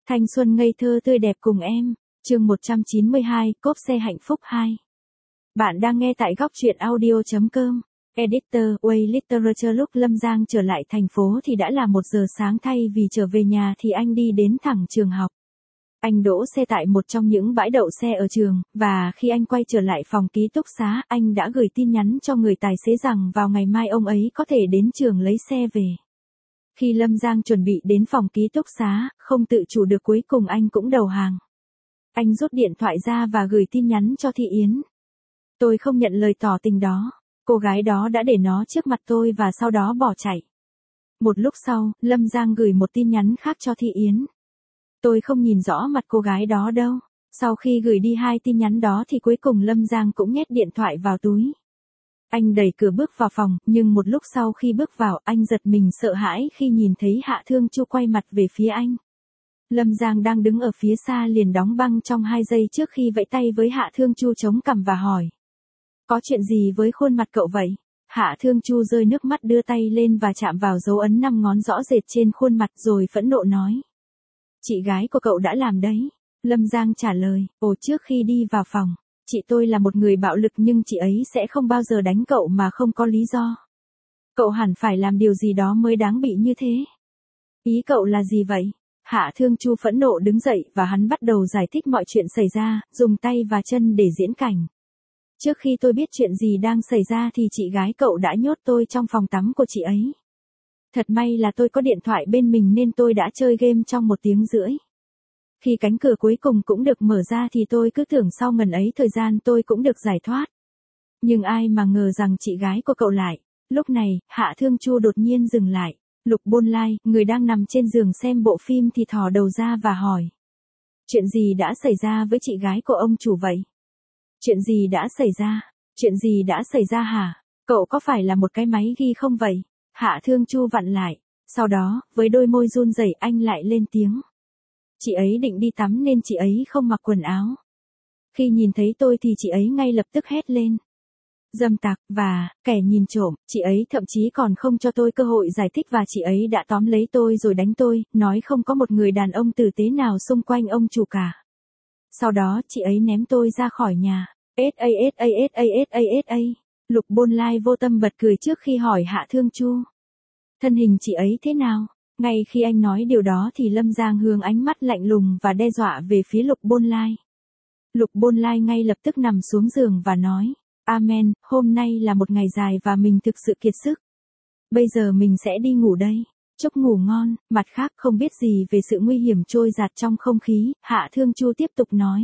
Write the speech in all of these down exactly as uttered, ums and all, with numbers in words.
Thanh xuân ngây thơ tươi đẹp cùng em, chương một trăm chín mươi hai, cốp xe hạnh phúc hai. Bạn đang nghe tại góc truyện audio.com. Editor, Way Literature. Lúc Lâm Giang trở lại thành phố thì đã là một giờ sáng, thay vì trở về nhà thì anh đi đến thẳng trường học. Anh đỗ xe tại một trong những bãi đậu xe ở trường, và khi anh quay trở lại phòng ký túc xá, anh đã gửi tin nhắn cho người tài xế rằng vào ngày mai ông ấy có thể đến trường lấy xe về. Khi Lâm Giang chuẩn bị đến phòng ký túc xá, không tự chủ được cuối cùng anh cũng đầu hàng. Anh rút điện thoại ra và gửi tin nhắn cho Thị Yến. Tôi không nhận lời tỏ tình đó. Cô gái đó đã để nó trước mặt tôi và sau đó bỏ chạy. Một lúc sau, Lâm Giang gửi một tin nhắn khác cho Thị Yến. Tôi không nhìn rõ mặt cô gái đó đâu. Sau khi gửi đi hai tin nhắn đó thì cuối cùng Lâm Giang cũng nhét điện thoại vào túi. Anh đẩy cửa bước vào phòng, nhưng một lúc sau khi bước vào, anh giật mình sợ hãi khi nhìn thấy Hạ Thương Chu quay mặt về phía anh. Lâm Giang đang đứng ở phía xa liền đóng băng trong hai giây trước khi vẫy tay với Hạ Thương Chu chống cằm và hỏi. Có chuyện gì với khuôn mặt cậu vậy? Hạ Thương Chu rơi nước mắt đưa tay lên và chạm vào dấu ấn năm ngón rõ rệt trên khuôn mặt rồi phẫn nộ nói. Chị gái của cậu đã làm đấy. Lâm Giang trả lời, ồ trước khi đi vào phòng. Chị tôi là một người bạo lực nhưng chị ấy sẽ không bao giờ đánh cậu mà không có lý do. Cậu hẳn phải làm điều gì đó mới đáng bị như thế. Ý cậu là gì vậy? Hạ Thương Chu phẫn nộ đứng dậy và hắn bắt đầu giải thích mọi chuyện xảy ra, dùng tay và chân để diễn cảnh. Trước khi tôi biết chuyện gì đang xảy ra thì chị gái cậu đã nhốt tôi trong phòng tắm của chị ấy. Thật may là tôi có điện thoại bên mình nên tôi đã chơi game trong một tiếng rưỡi. Khi cánh cửa cuối cùng cũng được mở ra thì tôi cứ tưởng sau ngần ấy thời gian tôi cũng được giải thoát. Nhưng ai mà ngờ rằng chị gái của cậu lại. Lúc này, Hạ Thương Chu đột nhiên dừng lại. Lục Bôn Lai, người đang nằm trên giường xem bộ phim thì thò đầu ra và hỏi. Chuyện gì đã xảy ra với chị gái của ông chủ vậy? Chuyện gì đã xảy ra? Chuyện gì đã xảy ra hả? Cậu có phải là một cái máy ghi không vậy? Hạ Thương Chu vặn lại. Sau đó, với đôi môi run rẩy anh lại lên tiếng. Chị ấy định đi tắm nên chị ấy không mặc quần áo. Khi nhìn thấy tôi thì chị ấy ngay lập tức hét lên. Dâm tặc, và, kẻ nhìn trộm, chị ấy thậm chí còn không cho tôi cơ hội giải thích và chị ấy đã tóm lấy tôi rồi đánh tôi, nói không có một người đàn ông tử tế nào xung quanh ông chủ cả. Sau đó chị ấy ném tôi ra khỏi nhà. ét a ét a ét a ét a ét a. Lục Bôn Lai vô tâm bật cười trước khi hỏi Hạ Thương Chu. Thân hình chị ấy thế nào? Ngay khi anh nói điều đó thì Lâm Giang hướng ánh mắt lạnh lùng và đe dọa về phía Lục Bôn Lai. Lục Bôn Lai ngay lập tức nằm xuống giường và nói. Amen, hôm nay là một ngày dài và mình thực sự kiệt sức. Bây giờ mình sẽ đi ngủ đây. Chúc ngủ ngon. Mặt khác không biết gì về sự nguy hiểm trôi dạt trong không khí, Hạ Thương Chu tiếp tục nói.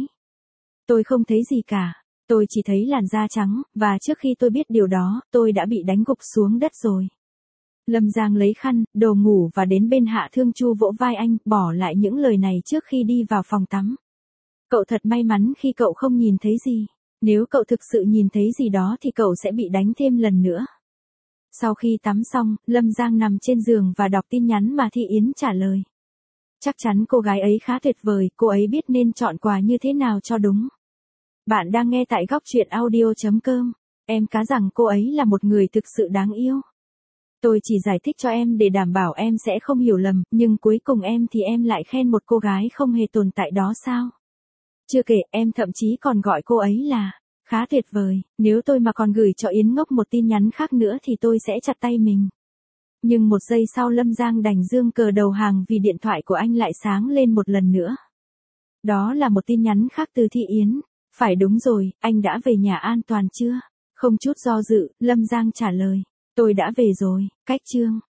Tôi không thấy gì cả. Tôi chỉ thấy làn da trắng, và trước khi tôi biết điều đó, tôi đã bị đánh gục xuống đất rồi. Lâm Giang lấy khăn, đồ ngủ và đến bên Hạ Thương Chu vỗ vai anh, bỏ lại những lời này trước khi đi vào phòng tắm. Cậu thật may mắn khi cậu không nhìn thấy gì. Nếu cậu thực sự nhìn thấy gì đó thì cậu sẽ bị đánh thêm lần nữa. Sau khi tắm xong, Lâm Giang nằm trên giường và đọc tin nhắn mà Thị Yến trả lời. Chắc chắn cô gái ấy khá tuyệt vời, cô ấy biết nên chọn quà như thế nào cho đúng. Bạn đang nghe tại góc truyện audio.com. Em cá rằng cô ấy là một người thực sự đáng yêu. Tôi chỉ giải thích cho em để đảm bảo em sẽ không hiểu lầm, nhưng cuối cùng em thì em lại khen một cô gái không hề tồn tại đó sao? Chưa kể, em thậm chí còn gọi cô ấy là khá tuyệt vời. Nếu tôi mà còn gửi cho Yến Ngốc một tin nhắn khác nữa thì tôi sẽ chặt tay mình. Nhưng một giây sau Lâm Giang đành giương cờ đầu hàng vì điện thoại của anh lại sáng lên một lần nữa. Đó là một tin nhắn khác từ Thị Yến. Phải đúng rồi, anh đã về nhà an toàn chưa? Không chút do dự, Lâm Giang trả lời. Tôi đã về rồi. Cách chương.